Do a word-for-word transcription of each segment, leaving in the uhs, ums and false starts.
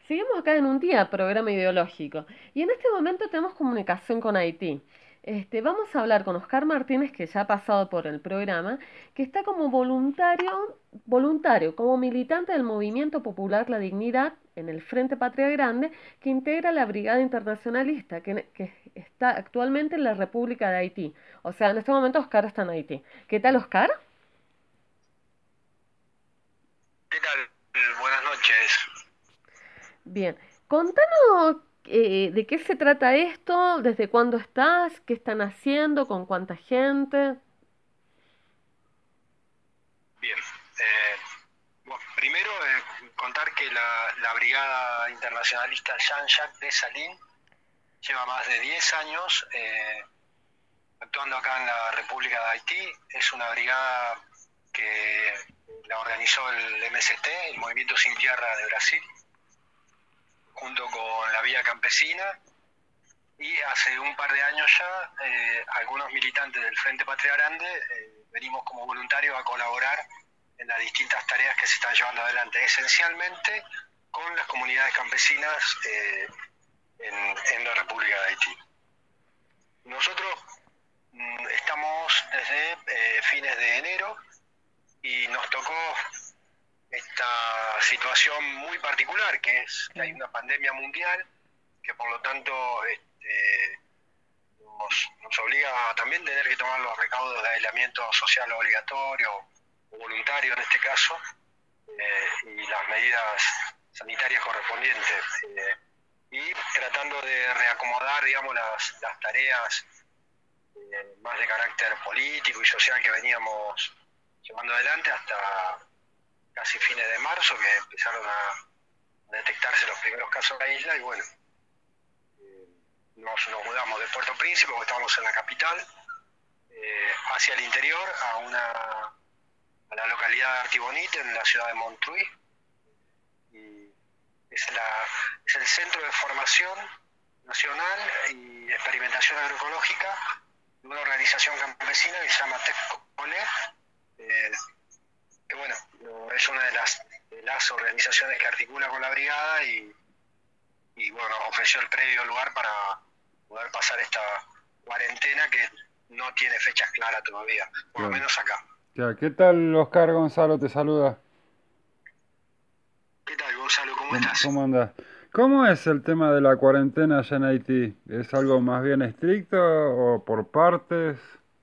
Seguimos acá en un día, programa ideológico, y en este momento tenemos comunicación con Haití. Este, vamos a hablar con Oscar Martínez, que ya ha pasado por el programa, que está como voluntario, voluntario, como militante del Movimiento Popular La Dignidad en el Frente Patria Grande, que integra la Brigada Internacionalista, que, que está actualmente en la República de Haití. O sea, en este momento Oscar está en Haití. ¿Qué tal, Oscar? ¿Qué tal? Buenas noches. Bien, contanos eh, de qué se trata esto, desde cuándo estás, qué están haciendo, con cuánta gente. Bien. Eh, bueno, primero, eh, contar que la, la Brigada Internacionalista Jean-Jacques Dessalines lleva más de diez años eh, actuando acá en la República de Haití. Es una brigada que la organizó el M S T, el Movimiento Sin Tierra de Brasil, junto con la Vía Campesina. Y hace un par de años ya, eh, algunos militantes del Frente Patria Grande eh, venimos como voluntarios a colaborar en las distintas tareas que se están llevando adelante, esencialmente con las comunidades campesinas eh, en, en la República de Haití. Nosotros mm, estamos desde eh, fines de enero y nos tocó esta situación muy particular, que es que hay Claro. una pandemia mundial, que por lo tanto este, nos, nos obliga a también tener que tomar los recaudos de aislamiento social obligatorio o voluntario en este caso, eh, y las medidas sanitarias correspondientes, eh, y tratando de reacomodar, digamos, las, las tareas eh, más de carácter político y social que veníamos llevando adelante hasta casi fines de marzo, que empezaron a, a detectarse los primeros casos en la isla. Y bueno, eh, nos, nos mudamos de Puerto Príncipe, porque estábamos en la capital, eh, hacia el interior, a una a la localidad de Artibonite, en la ciudad de Montreuil. Y es, la, es el centro de formación nacional y experimentación agroecológica de una organización campesina que se llama TECCOLE, eh, que bueno, es una de las, de las organizaciones que articula con la brigada y, y bueno, ofreció el previo lugar para poder pasar esta cuarentena que no tiene fechas claras todavía, por lo Claro. menos acá. Ya, ¿qué tal, Oscar Gonzalo? Te saluda. ¿Qué tal, Gonzalo? ¿Cómo ¿Cómo, estás? cómo andás? ¿Cómo es el tema de la cuarentena allá en Haití? ¿Es algo más bien estricto o por partes?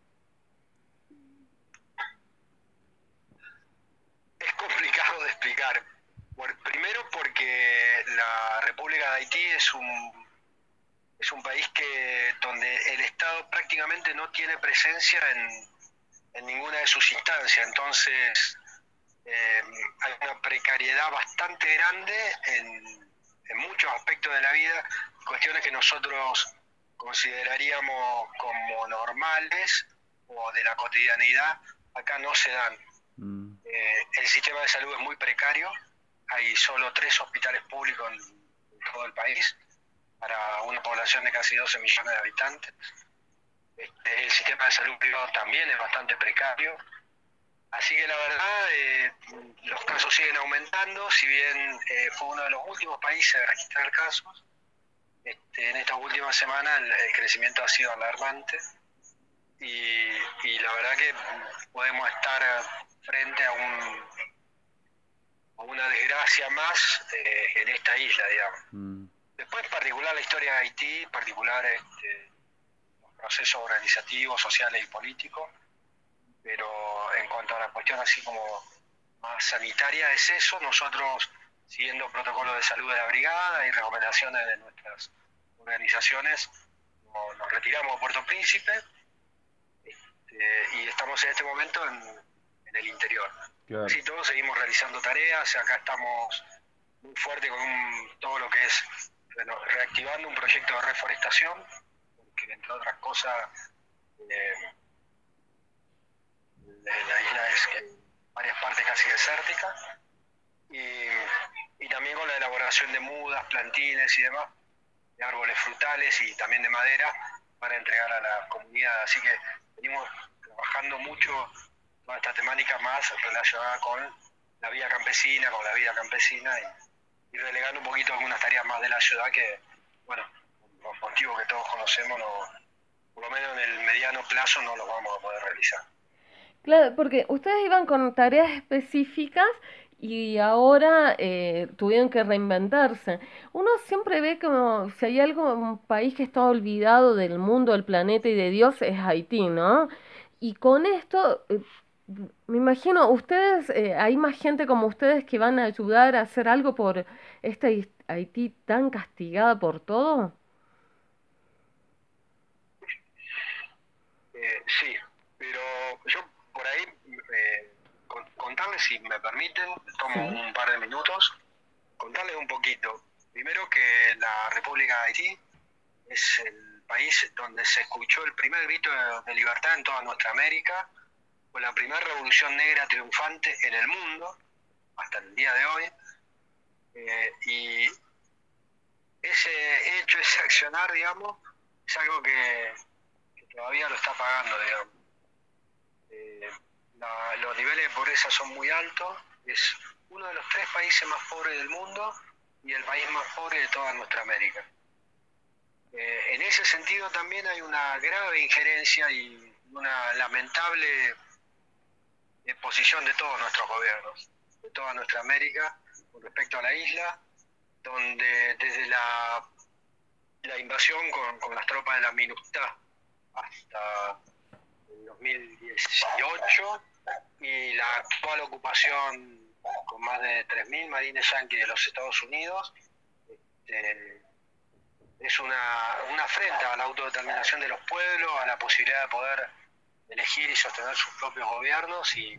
Es complicado de explicar. Por- primero porque la República de Haití es un, es un país que donde el Estado prácticamente no tiene presencia en, en ninguna de sus instancias. Entonces, eh, hay una precariedad bastante grande en, en muchos aspectos de la vida, cuestiones que nosotros consideraríamos como normales o de la cotidianidad, acá no se dan. Mm, Eh, el sistema de salud es muy precario, hay solo tres hospitales públicos en, en todo el país para una población de casi doce millones de habitantes. Este, el sistema de salud privado también es bastante precario. Así que la verdad, eh, los casos siguen aumentando, si bien eh, fue uno de los últimos países de registrar casos. Este, en estas últimas semanas el, el crecimiento ha sido alarmante y, y la verdad que podemos estar frente a un una desgracia más eh, en esta isla, digamos. mm, Después, en particular, la historia de Haití, en particular este, los procesos organizativos, sociales y políticos, pero en cuanto a la cuestión así como más sanitaria, es eso. Nosotros, siguiendo protocolos de salud de la brigada y recomendaciones de nuestras organizaciones, nos, nos retiramos a Puerto Príncipe, este, y estamos en este momento en, en el interior. claro. Así todos seguimos realizando tareas, acá estamos muy fuerte con un, todo lo que es bueno, reactivando un proyecto de reforestación, porque entre otras cosas eh, la isla es en varias partes casi desértica, y, y también con la elaboración de mudas, plantines y demás, de árboles frutales y también de madera para entregar a la comunidad. Así que venimos trabajando mucho toda esta temática más relacionada con la vida campesina, con la vida campesina y, y relegando un poquito algunas tareas más de la ciudad que, bueno, los motivos que todos conocemos, no, por lo menos en el mediano plazo no los vamos a poder realizar. Claro, porque ustedes iban con tareas específicas y ahora eh, tuvieron que reinventarse. Uno siempre ve como si hay algo, un país que está olvidado del mundo, del planeta y de Dios, es Haití, ¿no? Y con esto, eh, me imagino, ustedes, eh, hay más gente como ustedes que van a ayudar a hacer algo por esta Hais- Haití tan castigada por todo. Eh, sí, pero yo por ahí, eh, con- contarles, si me permiten, tomo Sí. un par de minutos, contarles un poquito. Primero que la República de Haití es el país donde se escuchó el primer grito de, de libertad en toda nuestra América, fue la primera revolución negra triunfante en el mundo, hasta el día de hoy, eh, y ese hecho, ese accionar, digamos, es algo que, que todavía lo está pagando, digamos. Eh, la- los niveles de pobreza son muy altos, es uno de los tres países más pobres del mundo y el país más pobre de toda nuestra América. Eh, en ese sentido también hay una grave injerencia y una lamentable posición de todos nuestros gobiernos, de toda nuestra América, con respecto a la isla, donde desde la, la invasión con, con las tropas de la MINUSTAH hasta el dos mil dieciocho y la actual ocupación con más de tres mil marines yanquis de los Estados Unidos, este, es una, una afrenta a la autodeterminación de los pueblos, a la posibilidad de poder elegir y sostener sus propios gobiernos y,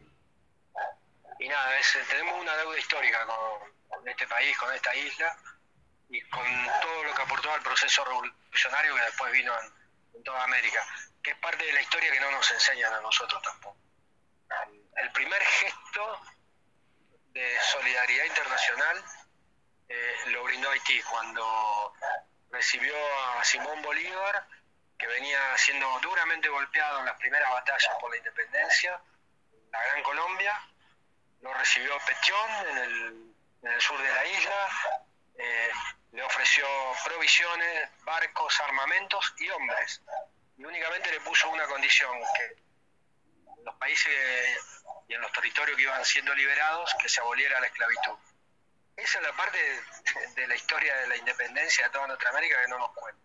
y nada, es, tenemos una deuda histórica con, con este país, con esta isla y con todo lo que aportó al proceso revolucionario que después vino en, en toda América, que es parte de la historia que no nos enseñan a nosotros tampoco. El primer gesto de solidaridad internacional eh, lo brindó Haití cuando recibió a Simón Bolívar, que venía siendo duramente golpeado en las primeras batallas por la independencia, la Gran Colombia. Lo recibió Petión en el, en el sur de la isla, eh, le ofreció provisiones, barcos, armamentos y hombres. Y únicamente le puso una condición, que en los países y en los territorios que iban siendo liberados, que se aboliera la esclavitud. Esa es la parte de, de la historia de la independencia de toda nuestra América que no nos cuenta.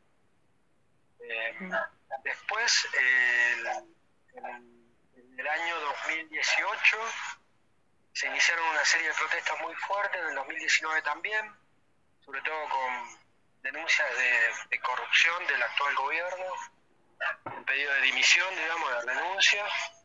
Eh, después, eh, el, en, en el año dos mil dieciocho, se iniciaron una serie de protestas muy fuertes, en el dos mil diecinueve también, sobre todo con denuncias de, de corrupción del actual gobierno, un pedido de dimisión, digamos, de renuncia,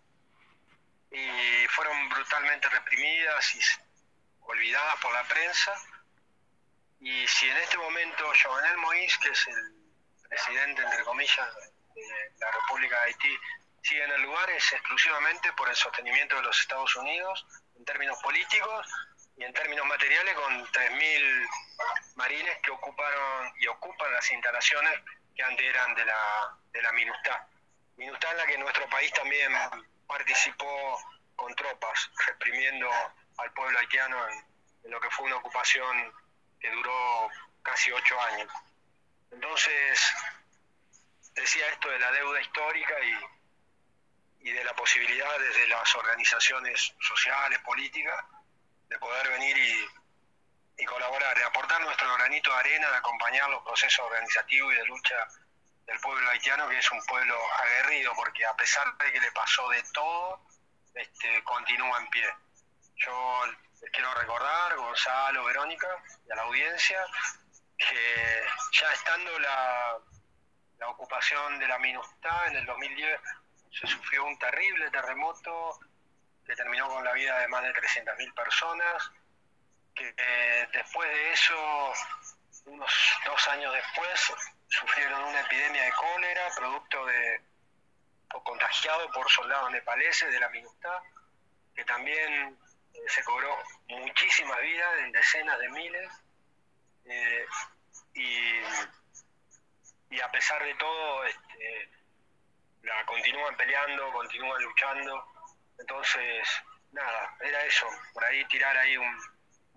y fueron brutalmente reprimidas y olvidadas por la prensa. Y si en este momento Jovenel Moïse, que es el presidente, entre comillas, de la República de Haití, sigue en el lugar, es exclusivamente por el sostenimiento de los Estados Unidos en términos políticos y en términos materiales, con tres mil marines que ocuparon y ocupan las instalaciones que antes eran de la, de la MINUSTAH. MINUSTAH en la que nuestro país también participó con tropas, reprimiendo al pueblo haitiano en, en lo que fue una ocupación que duró casi ocho años. Entonces, decía esto de la deuda histórica y, y de la posibilidad desde las organizaciones sociales, políticas, de poder venir y, y colaborar, de aportar nuestro granito de arena, de acompañar los procesos organizativos y de lucha del pueblo haitiano, que es un pueblo aguerrido, porque a pesar de que le pasó de todo, este, continúa en pie. Yo les quiero recordar, Gonzalo, Verónica, y a la audiencia, que ya estando la, la ocupación de la MINUSTAH en el dos mil diez, se sufrió un terrible terremoto que terminó con la vida de más de trescientas mil personas, que eh, después de eso, unos dos años después, sufrieron una epidemia de cólera, producto de, o contagiado por soldados nepaleses de la MINUSTAH, que también eh, se cobró muchísimas vidas, en decenas de miles, eh, y, y a pesar de todo, este, la continúan peleando, continúan luchando. Entonces, nada, era eso, por ahí tirar ahí un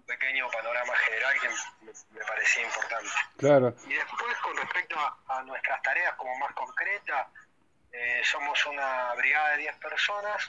pequeño panorama general que me, me parecía importante. Claro. Y después, con respecto a, a nuestras tareas como más concretas, eh, somos una brigada de diez personas,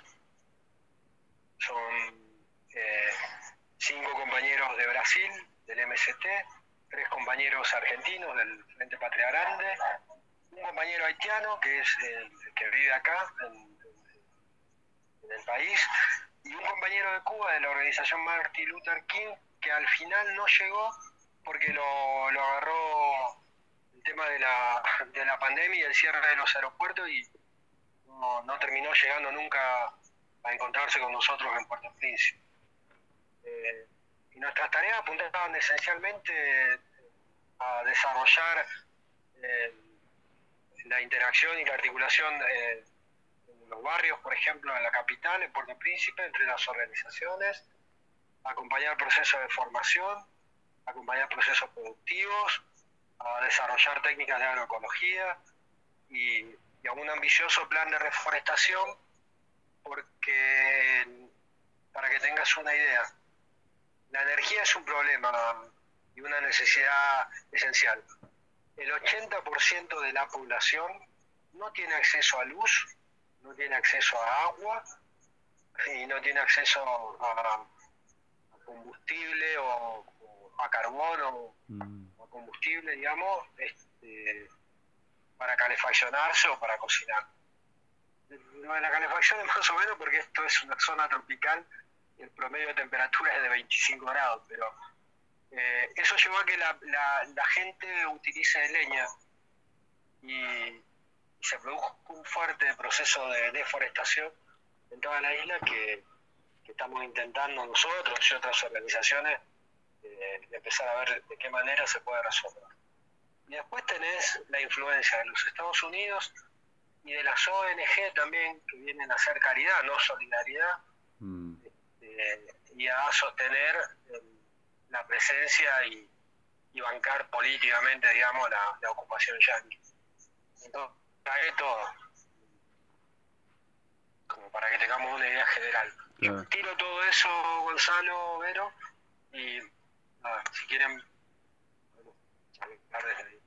son eh, cinco compañeros de Brasil, del M S T, tres compañeros argentinos del Frente Patria Grande, un compañero haitiano que es el que vive acá en, en el país, y un compañero de Cuba de la organización Martin Luther King, que al final no llegó porque lo, lo agarró el tema de la, de la pandemia y el cierre de los aeropuertos y no, no terminó llegando nunca a encontrarse con nosotros en Puerto Príncipe. Eh, y nuestras tareas apuntaban esencialmente a desarrollar eh, la interacción y la articulación eh, en los barrios, por ejemplo, en la capital, en Puerto Príncipe, entre las organizaciones, acompañar procesos de formación, acompañar procesos productivos, a desarrollar técnicas de agroecología y, y a un ambicioso plan de reforestación, porque, para que tengas una idea, la energía es un problema y una necesidad esencial. El ochenta por ciento de la población no tiene acceso a luz, no tiene acceso a agua y no tiene acceso a, a combustible o, o a carbón o, mm. o a combustible, digamos, este, para calefaccionarse o para cocinar. Lo de la calefacción es más o menos porque esto es una zona tropical y el promedio de temperatura es de veinticinco grados, pero eh, eso llevó a que la, la, la gente utilice leña y, y se produjo un fuerte proceso de deforestación en toda la isla que, que estamos intentando nosotros y otras organizaciones eh, empezar a ver de qué manera se puede resolver. Y después tenés la influencia de los Estados Unidos y de las O N G también, que vienen a hacer caridad, no solidaridad, mm. eh, y a sostener eh, la presencia y, y bancar políticamente, digamos, la, la ocupación yanqui. Entonces, trae todo, como para que tengamos una idea general. Claro. Yo tiro todo eso, Gonzalo, Vero, y nada, si quieren, podemos hablar desde ahí.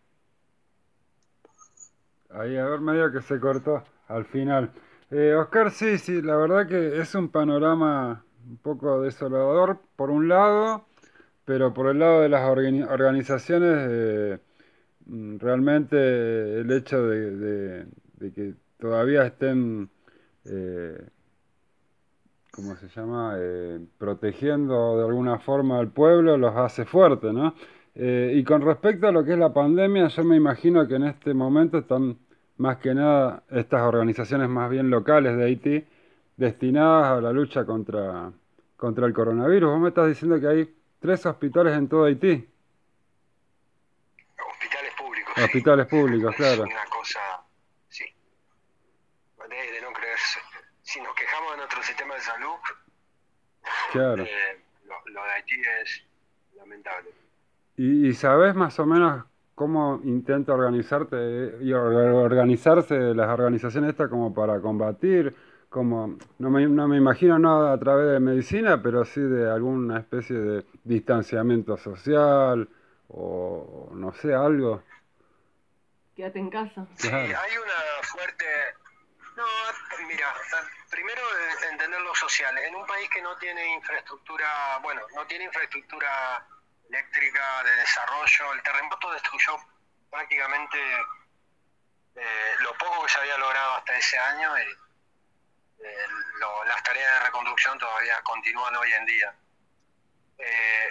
Ahí, a ver, medio que se cortó al final. Eh, Oscar, sí, sí, la verdad que es un panorama un poco desolador por un lado, pero por el lado de las organi- organizaciones, eh, mm, realmente el hecho de, de- de que todavía estén, eh, ¿cómo se llama? Eh, protegiendo de alguna forma al pueblo los hace fuerte, ¿no? Eh, y con respecto a lo que es la pandemia, yo me imagino que en este momento están más que nada estas organizaciones más bien locales de Haití destinadas a la lucha contra, contra el coronavirus. Vos me estás diciendo que hay tres hospitales en todo Haití. Hospitales públicos, Hospitales sí. públicos, claro. Es una cosa, sí, de, de no creerse. Si nos quejamos de nuestro sistema de salud, claro. eh, lo, lo de Haití es lamentable. ¿Y, y sabés más o menos cómo intenta organizarte y or- organizarse las organizaciones estas como para combatir? Como, no me, no me imagino nada a través de medicina, pero sí de alguna especie de distanciamiento social o no sé, algo. Quédate en casa. Sí, Claro. hay una fuerte... No, mira, primero eh, entender lo social. En un país que no tiene infraestructura, bueno, no tiene infraestructura eléctrica de desarrollo, el terremoto destruyó prácticamente eh, lo poco que se había logrado hasta ese año y eh, lo, las tareas de reconstrucción todavía continúan hoy en día. Eh,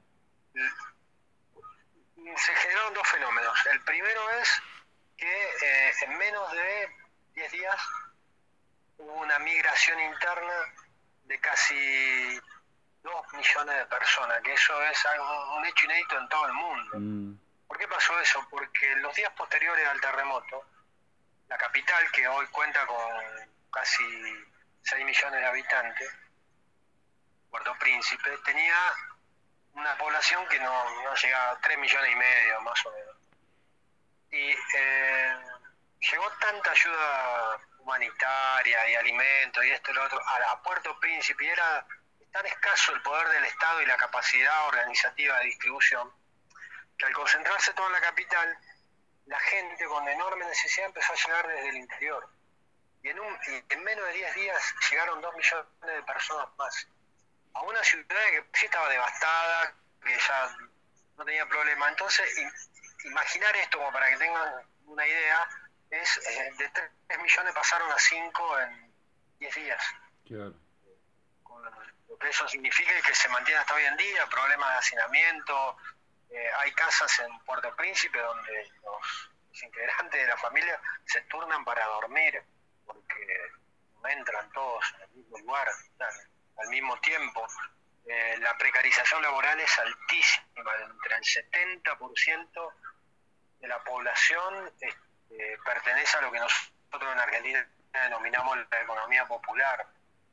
se generaron dos fenómenos. El primero es que eh, en menos de diez días hubo una migración interna de casi dos millones de personas, que eso es algo, un hecho inédito en todo el mundo. Mm. ¿Por qué pasó eso? Porque en los días posteriores al terremoto, la capital, que hoy cuenta con casi seis millones de habitantes, Puerto Príncipe, tenía una población que no, no llegaba a tres millones y medio, más o menos. Y eh, llegó tanta ayuda humanitaria y alimentos y esto y lo otro a, a Puerto Príncipe, y era tan escaso el poder del Estado y la capacidad organizativa de distribución, que al concentrarse todo en la capital, la gente con enorme necesidad empezó a llegar desde el interior. Y en, un, y en menos de diez días llegaron dos millones de personas más. A una ciudad que sí estaba devastada, que ya no tenía problema. Entonces, i- imaginar esto, como para que tengan una idea, es eh, de tres millones pasaron a cinco en diez días. Claro. Con lo que eso significa y que se mantiene hasta hoy en día, problemas de hacinamiento. Eh, hay casas en Puerto Príncipe donde los, los integrantes de la familia se turnan para dormir, porque no entran todos en el mismo lugar, al mismo tiempo. Eh, la precarización laboral es altísima, entre el setenta por ciento de la población este, pertenece a lo que nosotros en Argentina denominamos la economía popular.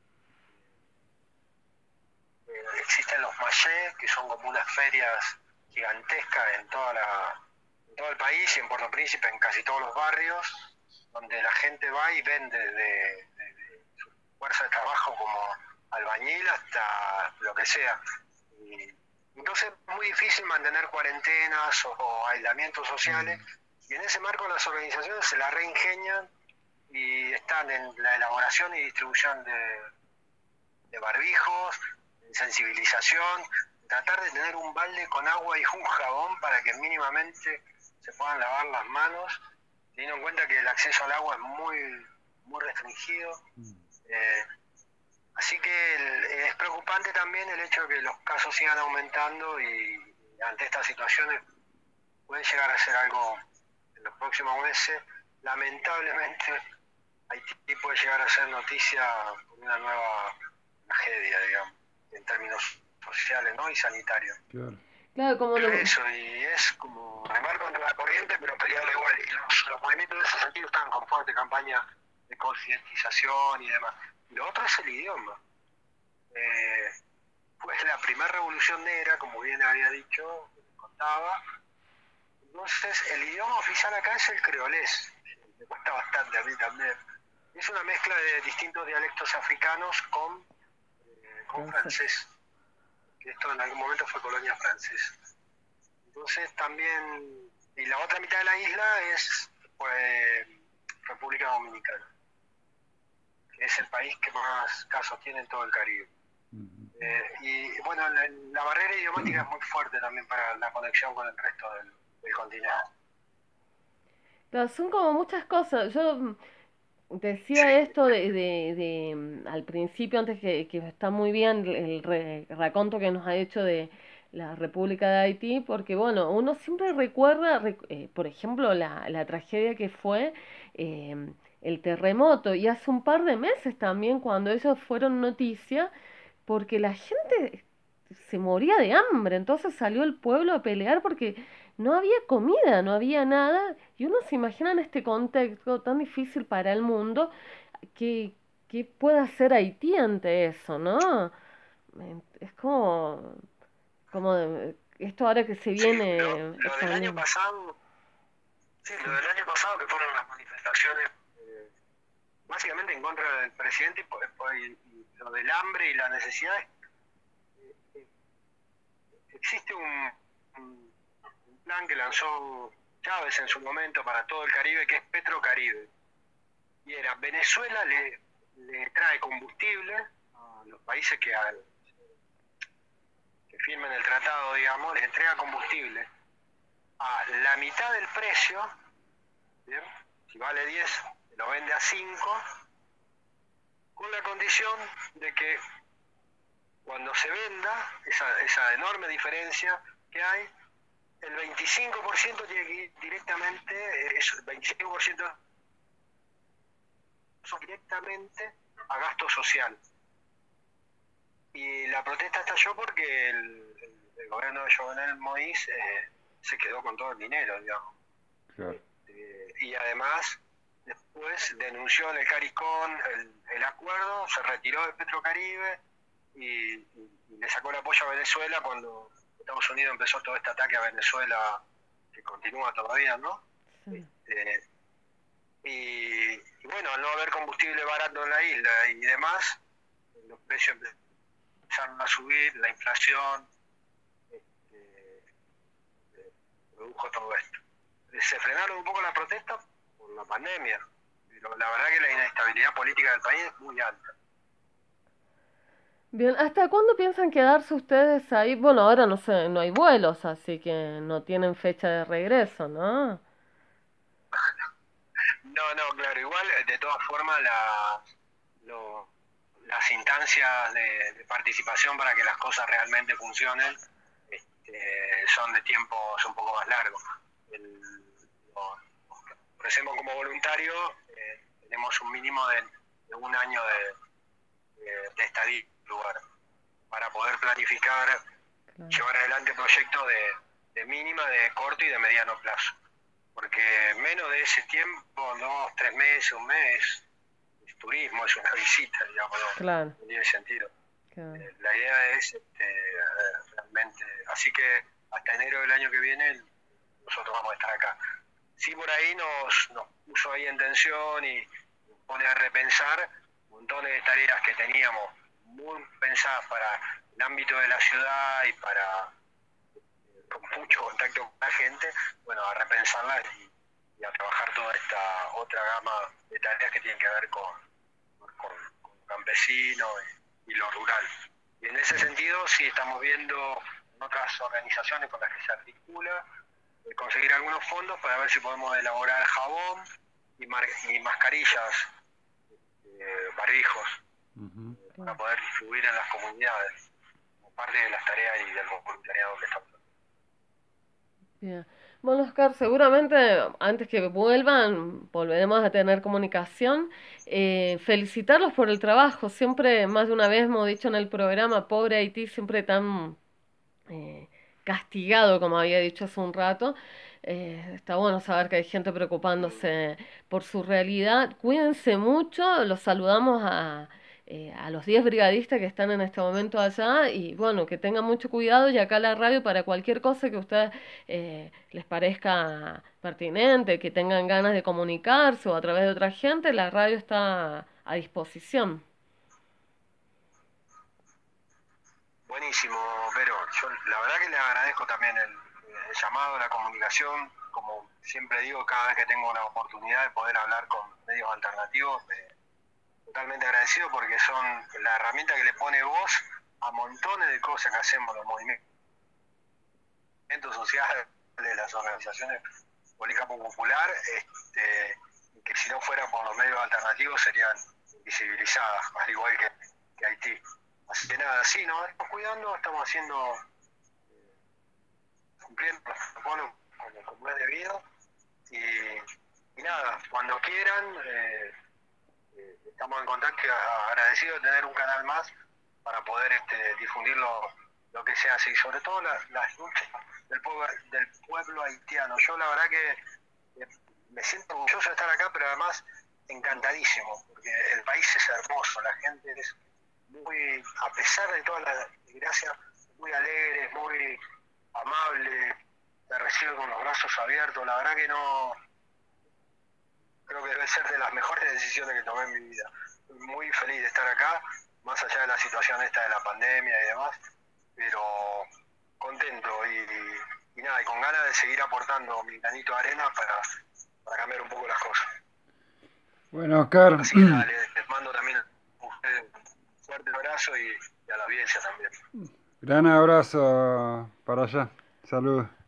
Eh, existen los mayés, que son como unas ferias gigantescas en, toda la, en todo el país y en Puerto Príncipe, en casi todos los barrios, donde la gente va y vende de, de, de su fuerza de trabajo como albañil hasta lo que sea. Y entonces es muy difícil mantener cuarentenas o, o aislamientos sociales, y en ese marco las organizaciones se la reingenian y están en la elaboración y distribución de, de barbijos, en sensibilización, tratar de tener un balde con agua y un jabón para que mínimamente se puedan lavar las manos, teniendo en cuenta que el acceso al agua es muy, muy restringido. Eh, así que el, es preocupante también el hecho de que los casos sigan aumentando y, y ante estas situaciones puede llegar a ser algo en los próximos meses. Lamentablemente, Haití puede llegar a ser noticia por una nueva tragedia, digamos, en términos sociales, ¿no? Y sanitarios. Claro. Claro, como Pero lo... eso, y es como remar contra la corriente, pero pelear igual. Y los, los movimientos de ese sentido están con fuerte campaña de concientización y demás. Y lo otro es el idioma. Eh, fue la primera revolución negra, como bien había dicho, contaba. Entonces, el idioma oficial acá es el creolés. Me cuesta bastante a mí también. Es una mezcla de distintos dialectos africanos con, eh, con francés. Que esto en algún momento fue colonia francesa. Entonces también, y la otra mitad de la isla es pues, República Dominicana, que es el país que más casos tiene en todo el Caribe. Uh-huh. Eh, y bueno, la, la barrera idiomática es muy fuerte también para la conexión con el resto del, del continente. Pero son como muchas cosas. Yo decía Sí. esto de, de, de al principio, antes que, que está muy bien el re, raconto que nos ha hecho de la República de Haití, porque bueno, uno siempre recuerda, rec, eh, por ejemplo, la, la tragedia que fue eh, el terremoto, y hace un par de meses también cuando ellos fueron noticia, porque la gente se moría de hambre, entonces salió el pueblo a pelear porque no había comida, no había nada, y uno se imagina en este contexto tan difícil para el mundo, que, que puede hacer Haití ante eso, ¿no? Es como, como esto ahora que se viene. Sí, lo, lo del año pasado, sí, lo del año pasado que fueron las manifestaciones eh, básicamente en contra del presidente y, por, por, y, y lo del hambre y la necesidad. Eh, eh, existe un, un, un plan que lanzó Chávez en su momento para todo el Caribe, que es Petrocaribe. Y era, Venezuela le, le trae combustible a los países que, al, que firmen el tratado, digamos, les entrega combustible a la mitad del precio, ¿bien? Si vale diez, lo vende a cinco, con la condición de que cuando se venda, esa, esa enorme diferencia que hay, el veinticinco por ciento tiene que ir directamente, eso, el veinticinco por ciento son directamente a gasto social. Y la protesta estalló porque el, el, el gobierno de Jovenel Moïse eh, se quedó con todo el dinero, digamos. Claro. Eh, y además, después denunció en el CARICOM el, el acuerdo, se retiró de Petrocaribe y, y, y le sacó el apoyo a Venezuela cuando Estados Unidos empezó todo este ataque a Venezuela, que continúa todavía, ¿no? Sí. Este, y, y bueno, al no haber combustible barato en la isla y demás, los precios empezaron a subir, la inflación, este, eh, produjo todo esto. Se frenaron un poco las protestas por la pandemia, pero la verdad que la inestabilidad política del país es muy alta. Bien, ¿hasta cuándo piensan quedarse ustedes ahí? Bueno, ahora no sé, no hay vuelos, así que no tienen fecha de regreso, ¿no? No, no, claro, igual eh, de todas formas la, lo- las instancias de, de participación para que las cosas realmente funcionen este, son de tiempos un poco más largos. El, lo- Ofrecemos como voluntario, eh, tenemos un mínimo de, de un año de, de, de estadía en el lugar para poder planificar, Claro, llevar adelante proyectos de, de mínima, de corto y de mediano plazo. Porque menos de ese tiempo, dos, tres meses, un mes, es turismo, es una visita, digamos, no, claro, no tiene sentido. claro. Eh, la idea es este, eh, realmente, así que hasta enero del año que viene nosotros vamos a estar acá. Sí, por ahí nos, nos puso ahí en tensión y nos pone a repensar montones de tareas que teníamos muy pensadas para el ámbito de la ciudad y para con mucho contacto con la gente, bueno, a repensarlas y, y a trabajar toda esta otra gama de tareas que tienen que ver con, con, con campesinos y, y lo rural. Y en ese sentido sí estamos viendo en otras organizaciones con las que se articula eh, conseguir algunos fondos para ver si podemos elaborar jabón y, mar y mascarillas, eh, barbijos, Ujú. eh, para Claro. poder distribuir en las comunidades, como parte de las tareas y del voluntariado que estamos haciendo. Bien. Bueno, Oscar, seguramente antes que vuelvan volveremos a tener comunicación. Eh, felicitarlos por el trabajo. Siempre, más de una vez hemos dicho en el programa, pobre Haití, siempre tan eh, castigado, como había dicho hace un rato. Eh, está bueno saber que hay gente preocupándose por su realidad. Cuídense mucho, los saludamos a, eh, a los diez brigadistas que están en este momento allá y bueno, que tengan mucho cuidado y acá la radio para cualquier cosa que a ustedes eh, les parezca pertinente, que tengan ganas de comunicarse o a través de otra gente, la radio está a disposición. Buenísimo, pero yo la verdad que le agradezco también el, el llamado, la comunicación, como siempre digo, cada vez que tengo una oportunidad de poder hablar con medios alternativos, eh, totalmente agradecido porque son la herramienta que le pone voz a montones de cosas que hacemos los movimientos sociales, de las organizaciones política popular, este, que si no fuera por los medios alternativos serían invisibilizadas, al igual que, que Haití. Así que nada, sí, nos estamos cuidando, estamos haciendo, cumpliendo los protocolos como, como es debido. Y, y nada, cuando quieran, eh, eh, estamos en contacto, agradecidos de tener un canal más para poder este, difundir lo, lo que se hace y sobre todo la, las luchas del pueblo, del pueblo haitiano. Yo la verdad que eh, me siento orgulloso de estar acá, pero además encantadísimo, porque el país es hermoso, la gente es muy, a pesar de todas las desgracias, muy alegre, muy amable, te recibe con los brazos abiertos. La verdad que no, creo que debe ser de las mejores decisiones que tomé en mi vida. Estoy muy feliz de estar acá, más allá de la situación esta de la pandemia y demás, pero contento y, y nada, y con ganas de seguir aportando mi granito de arena para, para cambiar un poco las cosas. Bueno, Oscar, Así que nada, les, les mando también a ustedes un fuerte abrazo y, y a la audiencia también. gran abrazo para allá. Salud.